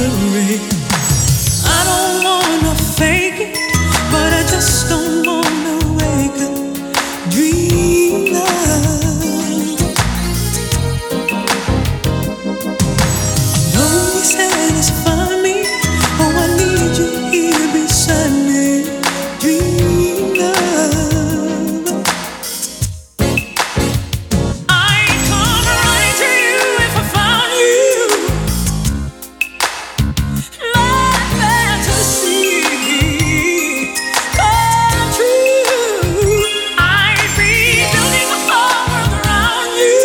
worry. I don't wanna fake it, but I just don't wanna wake up dream love. Don't you satisfy me? Oh, I need you here beside me. Dream love. I'd come right to you if I found you. My fantasy come true. I'd be building a whole world around you.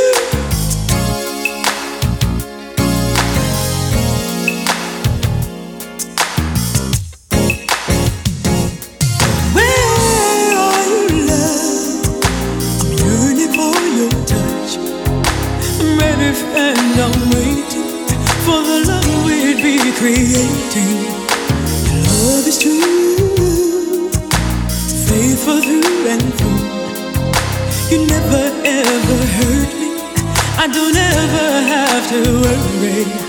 Where are you, love? I'm yearning for your touch. Baby friend, I'm waiting for the love we'd be creating. Your love is true, faithful through and through. You never ever hurt me. I don't ever have to worry.